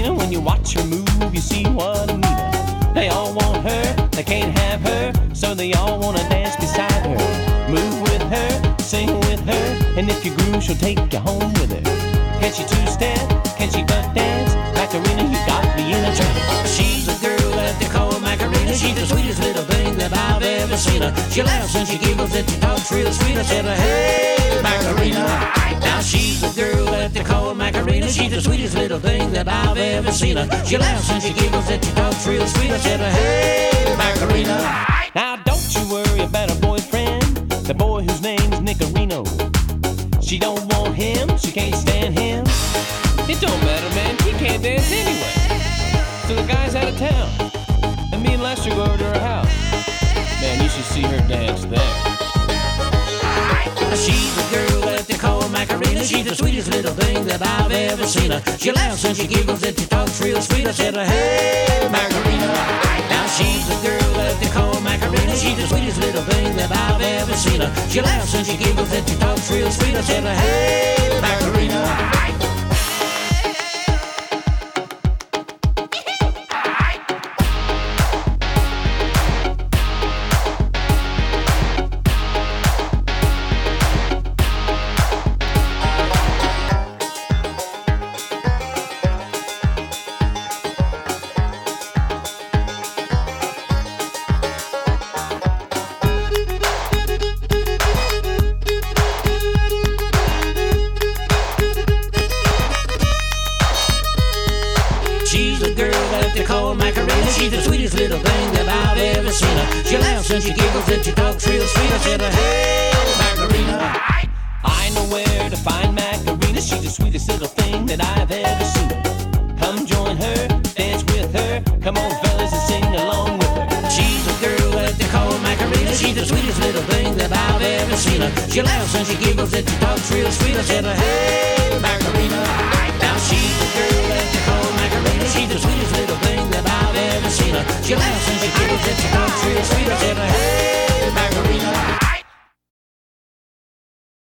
Macarena. When you watch her move, you see what I mean. They all want her, they can't have her, so they all wanna dance beside her. Move with her, sing with her, and if you groove, she'll take you home with her. Can she two-step? Can she butt dance? Macarena, you got me in a trance. She's a girl that they call Macarena. She's the sweetest little thing that I've ever seen her. She laughs and she giggles and she talks real sweet. I said, hey, Macarena. Now she's a girl that they call Macarena. She's the sweetest little thing that I've ever seen her. She laughs and she giggles and she talks real sweet. I said, hey, Macarena. Now don't you worry about her boyfriend, the boy whose name's Nicorino. She don't want him, she can't stand him. It don't matter, man, he can't dance anyway. So the guy's out of town, and me and Lester go over to her house. Man, you should see her dance there. She's a girl that they call Macarena. She's the sweetest little thing that I've ever seen her. She laughs and she giggles and she talks real sweet. I said, hey, Macarena. Now she's a girl that they call Macarena. She's the sweetest little thing that I've ever seen her. She laughs and she giggles and she talks real sweet. I said, hey, Macarena. She's a girl that they call Macarena. She's the sweetest little thing that I've ever seen her. She laughs and she giggles and she talks real sweet. I said, hey, Macarena. I know where to find Macarena. She's the sweetest little thing that I've ever seen. Come join her, dance with her. Come on, fellas, and sing along with her. She's a girl that they call Macarena. She's the sweetest little thing that I've ever seen her. She laughs and she giggles and she talks real sweet. I said, hey, Macarena. Now she's a girl that they call Macarena. She's the sweetest little thing that I've ever seen her. She laughs and she giggles and she talks real sweet. I said, hey, Macarena.